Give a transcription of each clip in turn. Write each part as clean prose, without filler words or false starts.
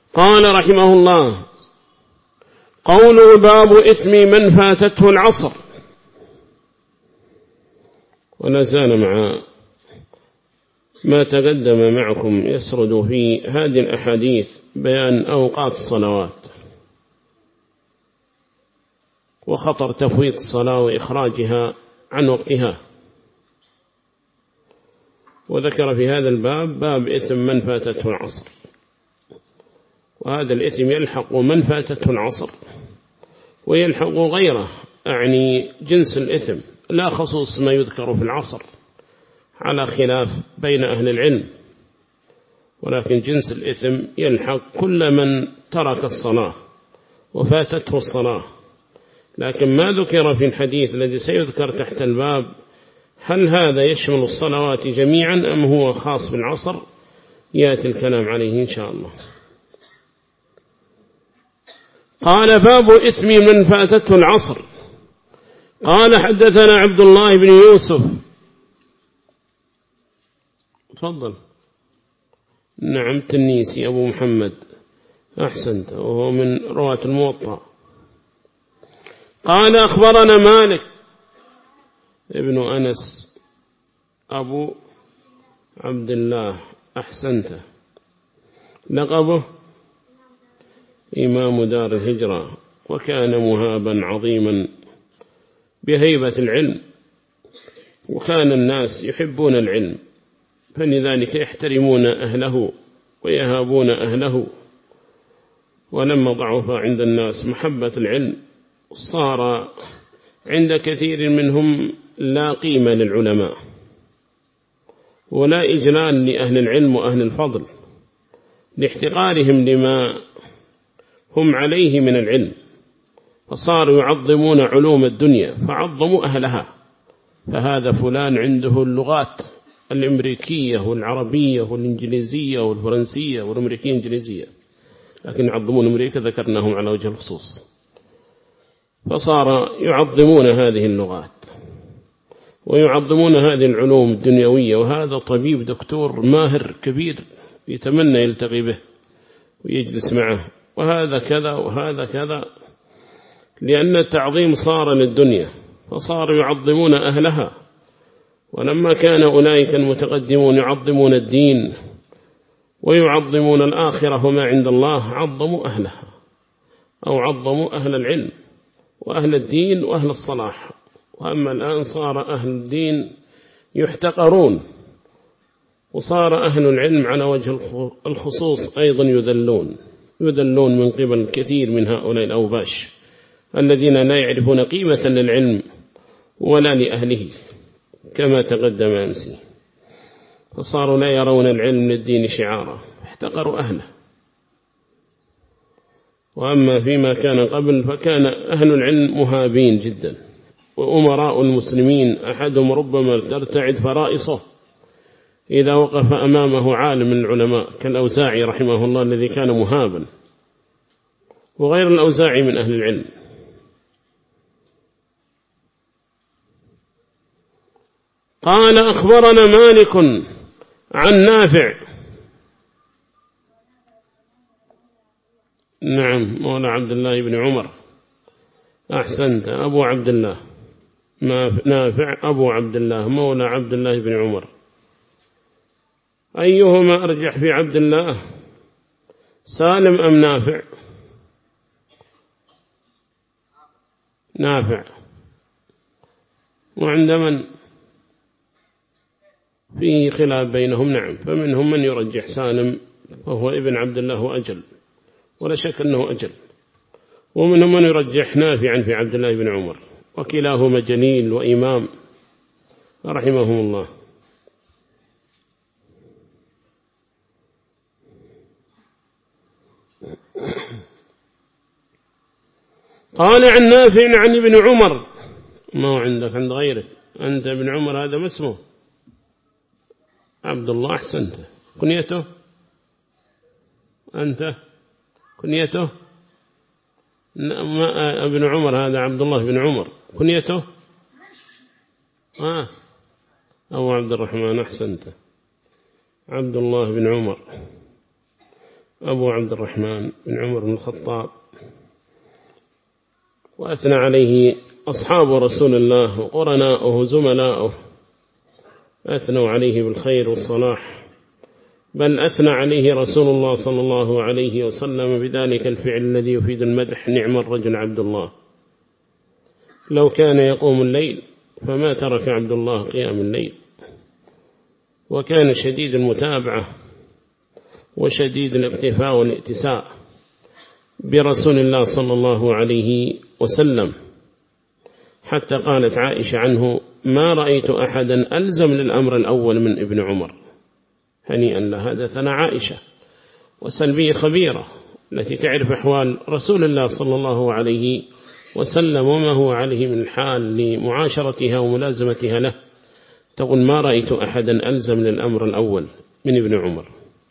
قال رحمه الله: قوله باب إثم من فاتته العصر. ونزال مع ما تقدم معكم يسرد في هذه الأحاديث بيان أوقات الصلوات وخطر تفويت الصلاة وإخراجها عن وقتها. وذكر في هذا الباب باب إثم من فاتته العصر، وهذا الإثم يلحق من فاتته العصر ويلحق غيره، أعني جنس الإثم لا خصوص ما يذكر في العصر على خلاف بين أهل العلم، ولكن جنس الإثم يلحق كل من ترك الصلاة وفاتته الصلاة. لكن ما ذكر في الحديث الذي سيذكر تحت الباب هل هذا يشمل الصلوات جميعا أم هو خاص بالعصر، يأتي الكلام عليه إن شاء الله. قال: باب إثم من فاتته العصر. قال: حدثنا عبد الله بن يوسف. تفضل. نعم، تنيسي أبو محمد، أحسنت، وهو من رواة الموطأ. قال: أخبرنا مالك ابن أنس أبو عبد الله، أحسنت، لقبه إمام دار الهجرة، وكان مهابا عظيما بهيبة العلم، وكان الناس يحبون العلم فلذلك يحترمون أهله ويهابون أهله. ولما ضعف عند الناس محبة العلم صار عند كثير منهم لا قيمة للعلماء ولا إجلال لأهل العلم وأهل الفضل لاحتقارهم لما هم عليه من العلم، فصاروا يعظمون علوم الدنيا فعظموا أهلها. فهذا فلان عنده اللغات الأمريكية والعربية والإنجليزية والفرنسية والأمريكية الإنجليزية، لكن يعظمون أمريكا ذكرناهم على وجه الخصوص، فصار يعظمون هذه اللغات ويعظمون هذه العلوم الدنيوية. وهذا طبيب دكتور ماهر كبير يتمنى يلتقي به ويجلس معه، وهذا كذا وهذا كذا، لأن التعظيم صار للدنيا فصاروا يعظمون أهلها. ولما كان أولئك المتقدمون يعظمون الدين ويعظمون الآخرة وما عند الله عظموا أهلها، أو عظموا أهل العلم وأهل الدين وأهل الصلاح. وأما الآن صار أهل الدين يحتقرون، وصار أهل العلم على وجه الخصوص أيضا يذلون من قبل كثير من هؤلاء الأوباش الذين لا يعرفون قيمة للعلم ولا لأهله كما تقدم أمسي، فصاروا لا يرون العلم للدين شعارا، احتقروا أهله. وأما فيما كان قبل فكان أهل العلم مهابين جدا، وأمراء المسلمين أحدهم ربما ترتعد فرائصه إذا وقف أمامه عالم من العلماء كالأوزاعي رحمه الله الذي كان مهابا، وغير الأوزاعي من أهل العلم. قال: أخبرنا مالك عن نافع، نعم، مولى عبد الله بن عمر، أحسنت، أبو عبد الله، نافع أبو عبد الله مولى عبد الله بن عمر. أيهما أرجح في عبد الله، سالم أم نافع؟ نافع. وعند من فيه خلاف بينهم، نعم، فمنهم من يرجح سالم وهو ابن عبد الله وأجل، ولا شك أنه أجل، ومنهم من يرجح نافعا في عبد الله بن عمر، وكلاهما جليل وإمام رحمهم الله. قال: عن نافع عن ابن عمر، ما هو عندك عند غيرك، أنت ابن عمر هذا ما اسمه عبد الله، أحسنت. كنيته أنت كنيته ابن عمر هذا عبد الله بن عمر، كنيته أو عبد الرحمن، أحسنت، عبد الله بن عمر. أبو عبد الرحمن بن عمر بن الخطاب، وأثنى عليه أصحاب رسول الله وقرناؤه زملاؤه، أثنوا عليه بالخير والصلاح، بل أثنى عليه رسول الله صلى الله عليه وسلم بذلك الفعل الذي يفيد المدح: نعم الرجل عبد الله، لو كان يقوم الليل فما ترك عبد الله قيام الليل، وكان شديد المتابعة وشديد الاقتفاء والائتساء برسول الله صلى الله عليه وسلم، حتى قالت عائشة عنه: ما رأيت أحدا ألزم للأمر الأول من ابن عمر. هنيئا لها، هذا ثنى عائشة وسلبية خبيرة التي تعرف أحوال رسول الله صلى الله عليه وسلم وما هو عليه من الحال لمعاشرتها وملازمتها له، تقول: ما رأيت أحدا ألزم للأمر الأول من ابن عمر.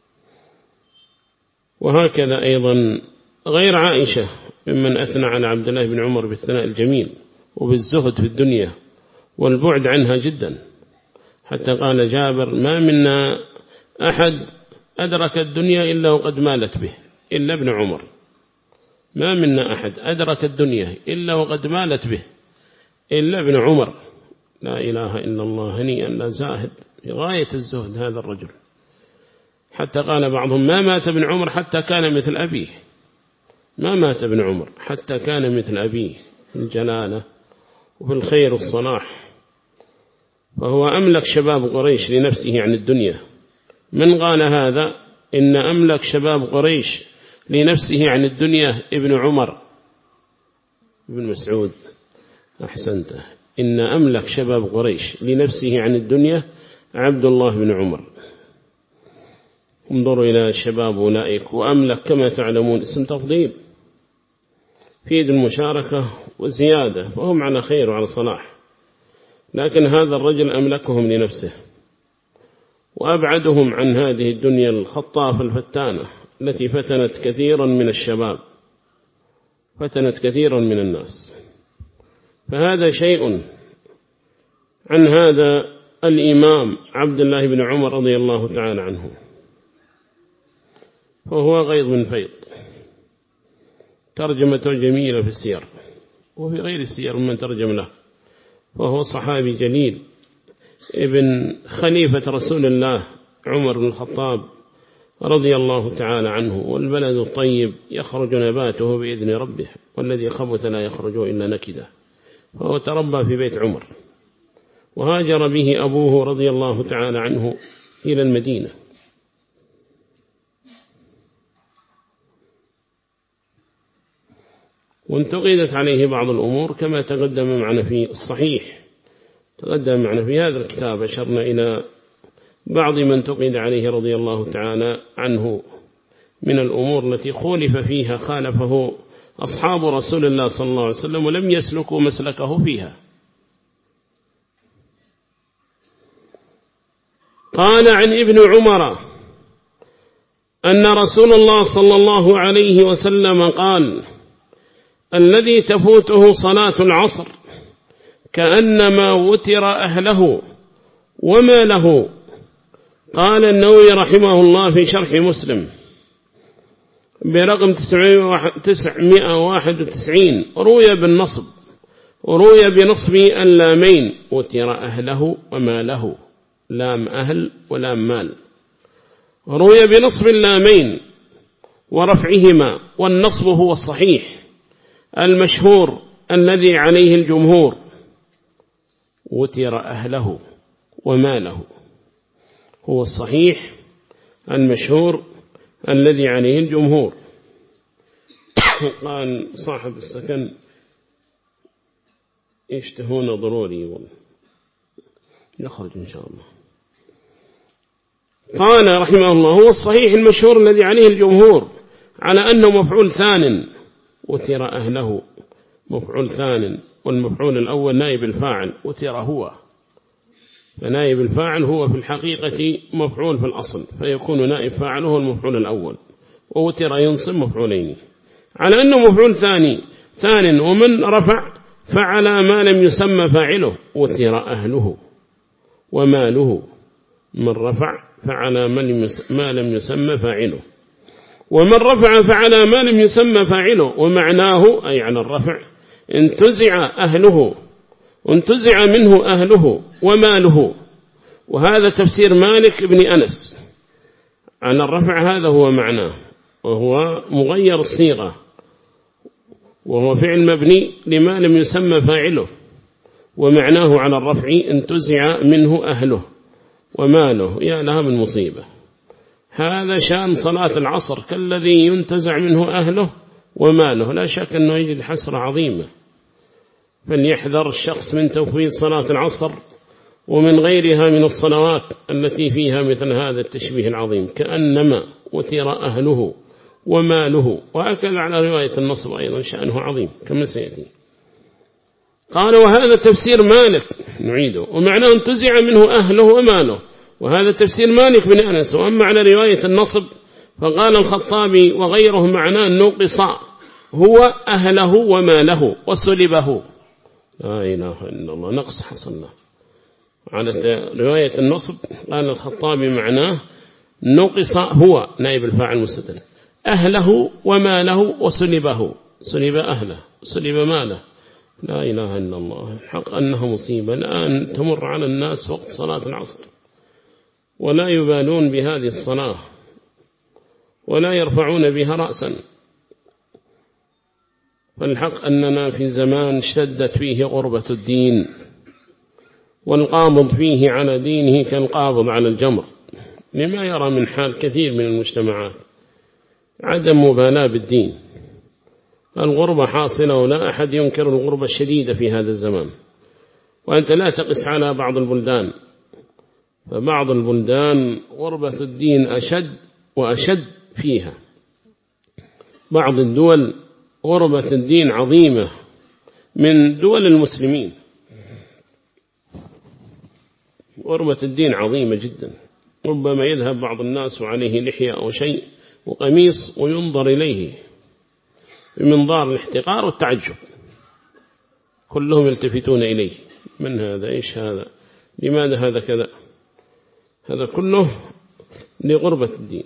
وهكذا أيضا غير عائشة ممن أثنى على عبد الله بن عمر بالثناء الجميل وبالزهد في الدنيا والبعد عنها جدا، حتى قال جابر: ما منا أحد أدرك الدنيا إلا وقد مالت به إلا ابن عمر، ما منا أحد أدرك الدنيا إلا وقد مالت به إلا ابن عمر. لا إله إلا الله، هنيئا لا زاهد في غاية الزهد هذا الرجل، حتى قال بعضهم: ما مات ابن عمر حتى كان مثل أبيه، ما مات ابن عمر حتى كان مثل أبيه في الجلالة وفي الخير والصلاح، فهو أملك شباب قريش لنفسه عن الدنيا. من قال هذا؟ إن أملك شباب قريش لنفسه عن الدنيا ابن عمر ابن مسعود. أحسنت، إن أملك شباب قريش لنفسه عن الدنيا عبد الله بن عمر. انظروا إلى الشباب أولئك. وأملك كما تعلمون اسم تفضيل فيد المشاركة وزيادة، فهم على خير وعلى صلاح، لكن هذا الرجل أملكهم لنفسه وأبعدهم عن هذه الدنيا الخطافة الفتانة التي فتنت كثيرا من الشباب، فتنت كثيرا من الناس. فهذا شيء عن هذا الإمام عبد الله بن عمر رضي الله تعالى عنه، وهو غيظ من فيض. ترجمته جميلة في السير وفي غير السير من ترجم له، وهو صحابي جليل ابن خليفة رسول الله عمر بن الخطاب رضي الله تعالى عنه. والبلد الطيب يخرج نباته بإذن ربه، والذي خبث لا يخرج إلا نكده. فهو تربى في بيت عمر، وهاجر به أبوه رضي الله تعالى عنه إلى المدينة. وانتقدت عليه بعض الأمور كما تقدم معنا في الصحيح، تقدم معنا في هذا الكتاب، أشرنا إلى بعض من تقد عليه رضي الله تعالى عنه من الأمور التي خولف فيها، خالفه أصحاب رسول الله صلى الله عليه وسلم ولم يسلكوا مسلكه فيها. قال عن ابن عمر أن رسول الله صلى الله عليه وسلم قال: الذي تفوته صلاة العصر كأنما وتر أهله وما له. قال النووي رحمه الله في شرح مسلم برقم 991: روي بالنصب، روي بنصب اللامين: وتر أهله وما له، لام أهل ولام مال. روي بنصب اللامين ورفعهما، والنصب هو الصحيح المشهور الذي عليه الجمهور، وتر أهله وماله، هو الصحيح المشهور الذي عليه الجمهور. قال صاحب السكن: يشتهون ضروري يخرج إن شاء الله. قال رحمه الله: هو الصحيح المشهور الذي عليه الجمهور على أنه مفعول ثان، وتر أهله مفعول ثان، والمفعول الأول نائب الفاعل، وتر هو، فنائب الفاعل هو في الحقيقة مفعول في الأصل، فيكون نائب فاعله المفعول الأول، ووتر ينصب مفعولين على أنه مفعول ثان. ومن رفع فعل ما لم يسمى فاعله، وتر أهله وماله. من رفع فعل ما لم يسمى فاعله، ومن رفع فعلى ما لم يسمى فاعله، ومعناه أي على الرفع انتزع منه أهله وماله. وهذا تفسير مالك بن أنس على الرفع، هذا هو معناه، وهو مغير الصيغة، وهو فعل مبني لما لم يسمى فاعله، ومعناه على الرفع انتزع منه أهله وماله. يا لها من مصيبة، هذا شان صلاة العصر كالذي ينتزع منه أهله وماله، لا شك أنه يجد حسرة عظيمة. فليحذر الشخص من تفويت صلاة العصر ومن غيرها من الصلوات التي فيها مثل هذا التشبيه العظيم، كأنما وتر أهله وماله. وهكذا على رواية النصب أيضا شأنه عظيم كما سيأتي. قال وهذا تفسير مالك، نعيده، ومعناه انتزع منه أهله وماله، وهذا تفسير مالك بن أنس. وأما على رواية النصب فقال الخطابي وغيره معناه نقص هو أهله وماله وسلبه. لا إله إلا الله، نقص حصل له. على رواية النصب قال الخطابي معناه نقص هو نائب الفاعل مستتر أهله وماله وسلبه، سلب أهله سلب ماله. لا إله إلا الله، الحق أنها مصيبة الآن تمر على الناس وقت صلاة العصر ولا يبالون بهذه الصلاة ولا يرفعون بها رأسا. فالحق أننا في زمان اشتدت فيه غربة الدين، والقابض فيه على دينه كالقابض على الجمر، لما يرى من حال كثير من المجتمعات عدم مبالاة بالدين. الغربة حاصلة ولا أحد ينكر الغربة الشديدة في هذا الزمان. وأنت لا تقس على بعض البلدان، فبعض البلدان غربة الدين أشد وأشد فيها. بعض الدول غربة الدين عظيمة من دول المسلمين، غربة الدين عظيمة جدا. ربما يذهب بعض الناس وعليه لحية أو شيء وقميص وينظر إليه بمنظار الاحتقار والتعجب، كلهم يلتفتون إليه، من هذا؟ إيش هذا؟ لماذا هذا كذا؟ هذا كله لغربة الدين.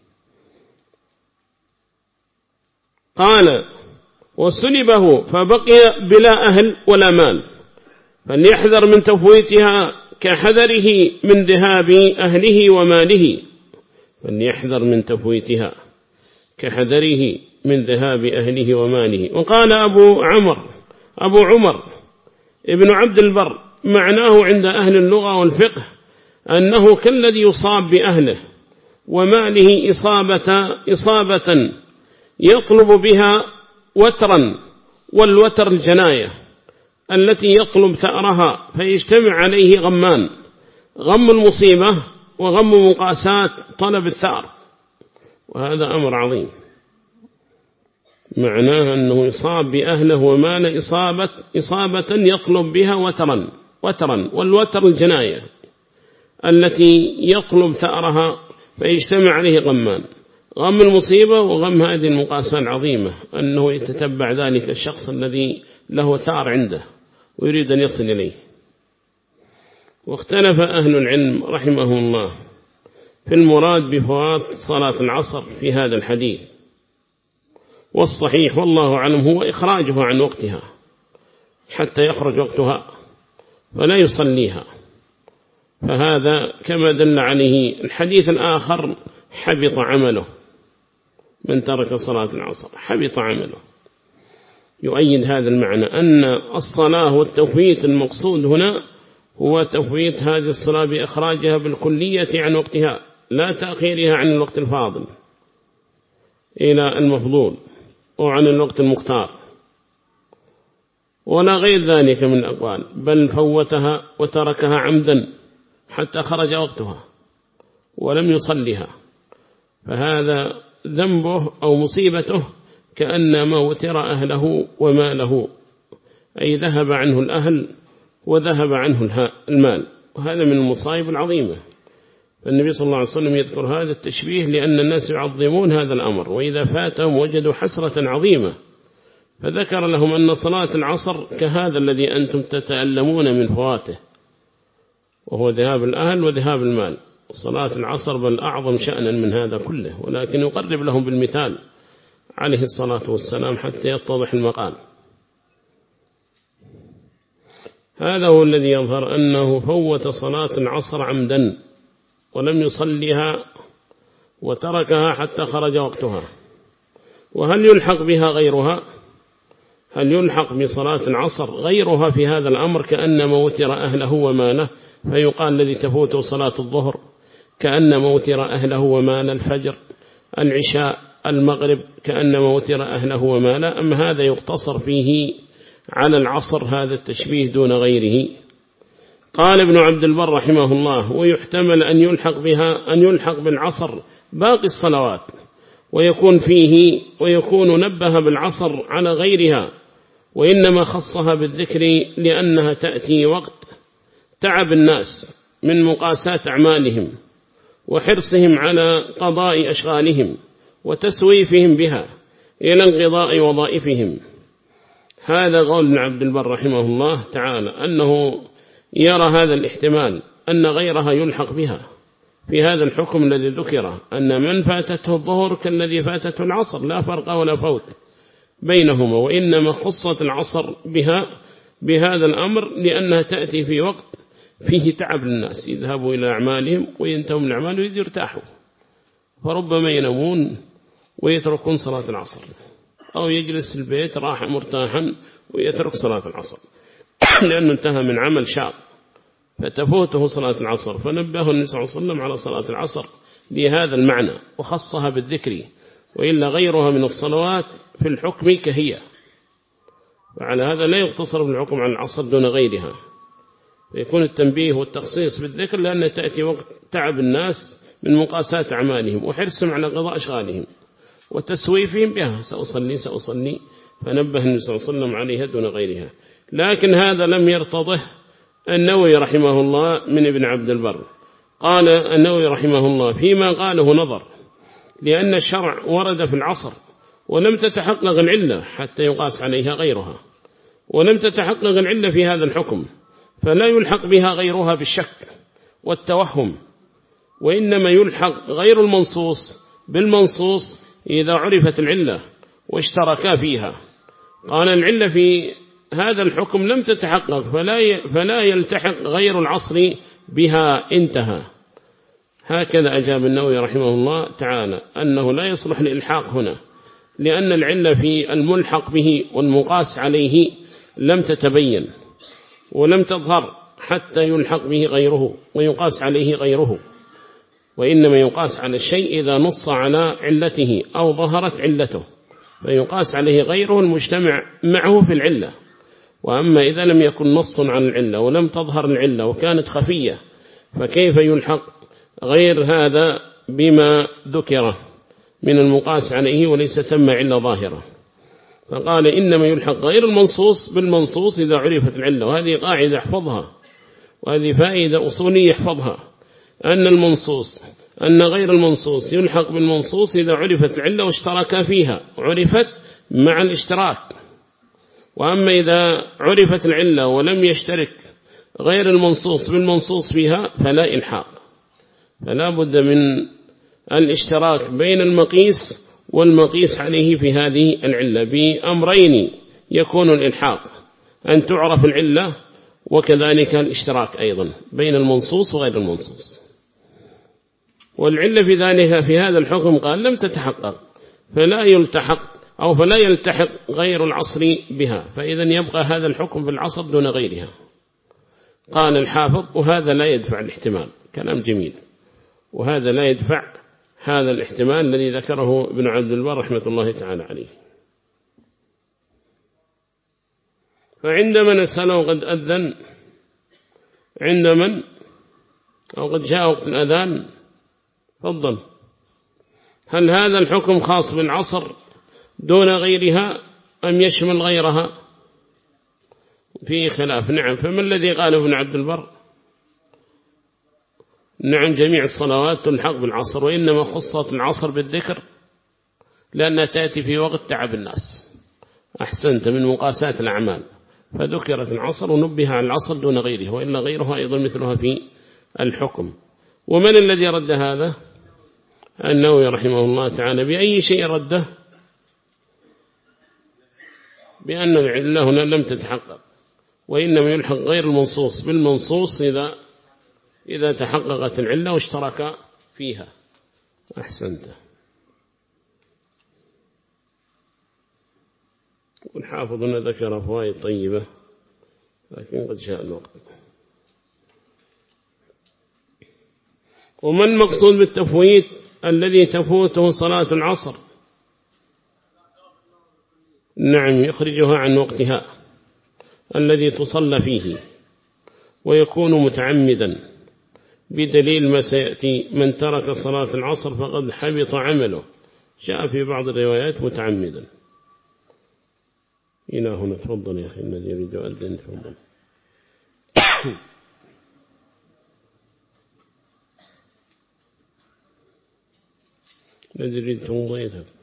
قال وسلبه فبقي بلا أهل ولا مال، فليحذر من تفويتها كحذره من ذهاب أهله وماله، فليحذر من تفويتها كحذره من ذهاب أهله وماله. وقال أبو عمر ابن عبد البر معناه عند أهل اللغة والفقه أنه كالذي يصاب بأهله وماله إصابة يطلب بها وترا، والوتر الجناية التي يطلب ثأرها فيجتمع عليه غمان، غم المصيبة وغم مقاسات طلب الثأر، وهذا أمر عظيم. معناه أنه يصاب بأهله وماله إصابة يطلب بها وترا، والوتر الجناية التي يطلب ثأرها فيجتمع عليه غمان، غم المصيبة وغم هذه المقاسة العظيمة، أنه يتتبع ذلك الشخص الذي له ثأر عنده ويريد أن يصل إليه. واختلف أهل العلم رحمه الله في المراد بفوات صلاة العصر في هذا الحديث، والصحيح والله أعلم هو إخراجها عن وقتها حتى يخرج وقتها فلا يصليها، فهذا كما دل عليه الحديث الآخر حبط عمله، من ترك صلاة العصر حبط عمله. يؤيد هذا المعنى أن الصلاة والتفويت المقصود هنا هو تفويت هذه الصلاة بإخراجها بالكلية عن وقتها، لا تأخيرها عن الوقت الفاضل إلى المفضول وعن الوقت المختار ولا غير ذلك من الأقوال، بل فوتها وتركها عمدا حتى خرج وقتها ولم يصلها، فهذا ذنبه أو مصيبته كأنما وتر أهله وماله، أي ذهب عنه الأهل وذهب عنه المال، وهذا من المصائب العظيمة. فالنبي صلى الله عليه وسلم يذكر هذا التشبيه لأن الناس يعظمون هذا الأمر، وإذا فاتهم وجدوا حسرة عظيمة، فذكر لهم أن صلاة العصر كهذا الذي أنتم تتألمون من فواته، وهو ذهاب الأهل وذهاب المال، صلاة العصر بل أعظم شأنا من هذا كله، ولكن يقرب لهم بالمثال عليه الصلاة والسلام حتى يتضح المقال. هذا هو الذي يظهر أنه فوت صلاة العصر عمدا ولم يصليها وتركها حتى خرج وقتها. وهل يلحق بها غيرها؟ هل يلحق بصلاة العصر غيرها في هذا الأمر كأنما وتر أهله وماله؟ فيقال الذي تفوته صلاة الظهر كأنما وتر أهله وماله، الفجر، العشاء، المغرب كأنما وتر أهله وماله. أم هذا يقتصر فيه على العصر هذا التشبيه دون غيره؟ قال ابن عبد البر رحمه الله: ويحتمل أن يلحق بالعصر باقي الصلوات ويكون نبه بالعصر على غيرها، وإنما خصها بالذكر لأنها تأتي وقت تعب الناس من مقاساة أعمالهم وحرصهم على قضاء أشغالهم وتسويفهم بها إلى انقضاء وظائفهم. هذا قول ابن عبد البر رحمه الله تعالى، أنه يرى هذا الاحتمال أن غيرها يلحق بها في هذا الحكم الذي ذكره، أن من فاتته الظهر كالذي فاتته العصر، لا فرق ولا فوت بينهما، وإنما خصت العصر بهذا الأمر لأنها تأتي في وقت فيه تعب الناس، يذهبوا إلى أعمالهم وينتهوا من الأعمال ويرتاحوا، فربما ينامون ويتركون صلاة العصر، أو يجلس البيت راحة مرتاحا ويترك صلاة العصر لأنه انتهى من عمل شاق فتفوته صلاة العصر. فنبه النبي صلى الله عليه وسلم على صلاة العصر لهذا المعنى وخصها بالذكر، وإلا غيرها من الصلوات في الحكم كهي، وعلى هذا لا يقتصر بالحكم عن العصر دون غيرها، فيكون التنبيه والتخصيص بالذكر لأن تأتي وقت تعب الناس من مقاسات أعمالهم وحرصهم على قضاء أشغالهم وتسويفهم بها، سأصلي، فنبه النبي صلى الله عليه وسلم عليها دون غيرها. لكن هذا لم يرتضه النووي رحمه الله من ابن عبد البر. قال النووي رحمه الله: فيما قاله نظر، لأن الشرع ورد في العصر ولم تتحقق العلة حتى يقاس عليها غيرها، ولم تتحقق العلة في هذا الحكم، فلا يلحق بها غيرها بالشك والتوهم، وإنما يلحق غير المنصوص بالمنصوص إذا عرفت العلة واشتركا فيها. قال: العلة في هذا الحكم لم تتحقق فلا يلتحق غير العصر بها، انتهى. هكذا أجاب النووي رحمه الله تعالى، أنه لا يصلح الإلحاق هنا، لأن العلة في الملحق به والمقاس عليه لم تتبين ولم تظهر حتى يلحق به غيره ويقاس عليه غيره، وإنما يقاس على الشيء إذا نص على علته أو ظهرت علته، فيقاس عليه غيره المجتمع معه في العلة. وأما إذا لم يكن نص عن العلة ولم تظهر العلة وكانت خفية، فكيف يلحق غير هذا بما ذكره من المقاس عليه وليس ثم علة ظاهرة؟ فقال: إنما يلحق غير المنصوص بالمنصوص إذا عرفت العلة. وهذه قاعدة احفظها، وهذه فائدة أصولية احفظها، أن غير المنصوص يلحق بالمنصوص إذا عرفت العلة واشترك فيها، عرفت مع الاشتراك. وأما إذا عرفت العلة ولم يشترك غير المنصوص بالمنصوص فيها فلا إلحاق، فلا بد من الاشتراك بين المقيس والمقيس عليه في هذه العلة. بأمرين يكون الإلحاق: أن تعرف العلة، وكذلك الاشتراك أيضا بين المنصوص وغير المنصوص. والعلة في ذلك في هذا الحكم قال لم تتحقق فلا يلتحق غير العصر بها، فإذا يبقى هذا الحكم في العصر دون غيرها. قال الحافظ: وهذا لا يدفع الاحتمال. كلام جميل. وهذا لا يدفع هذا الاحتمال الذي ذكره ابن عبد البر رحمة الله تعالى عليه. فعندما نسأله قد أذن، عند من أو قد جاء وقت الأذان، تفضل، هل هذا الحكم خاص بالعصر دون غيرها أم يشمل غيرها؟ فيه خلاف. نعم. فما الذي قاله ابن عبد البر؟ نعم، جميع الصلوات تلحق بالعصر، وإنما خصت العصر بالذكر لأنها تأتي في وقت تعب الناس. أحسنت، من مقاسات الأعمال، فذكرت العصر ونبه على العصر دون غيره، وإلا غيرها أيضا مثلها في الحكم. ومن الذي رد هذا؟ النووي رحمه الله تعالى. بأي شيء رده؟ بأن العلة هنا لم تتحقق، وإنما يلحق غير المنصوص بالمنصوص إذا تحققت العلة واشترك فيها. أحسنت. والحافظ هنا ذكر فوائد طيبة لكن قد شاء الوقت. وما المقصود بالتفويت؟ الذي تفوته صلاة العصر. نعم، يخرجها عن وقتها الذي تصلى فيه، ويكون متعمدا، بدليل ما سيأتي: من ترك صلاة العصر فقد حبط عمله. جاء في بعض الروايات متعمدا. إلى هنا. تفضل يا أخي الذي يريد أن تفضل. الذي يريد تفضل.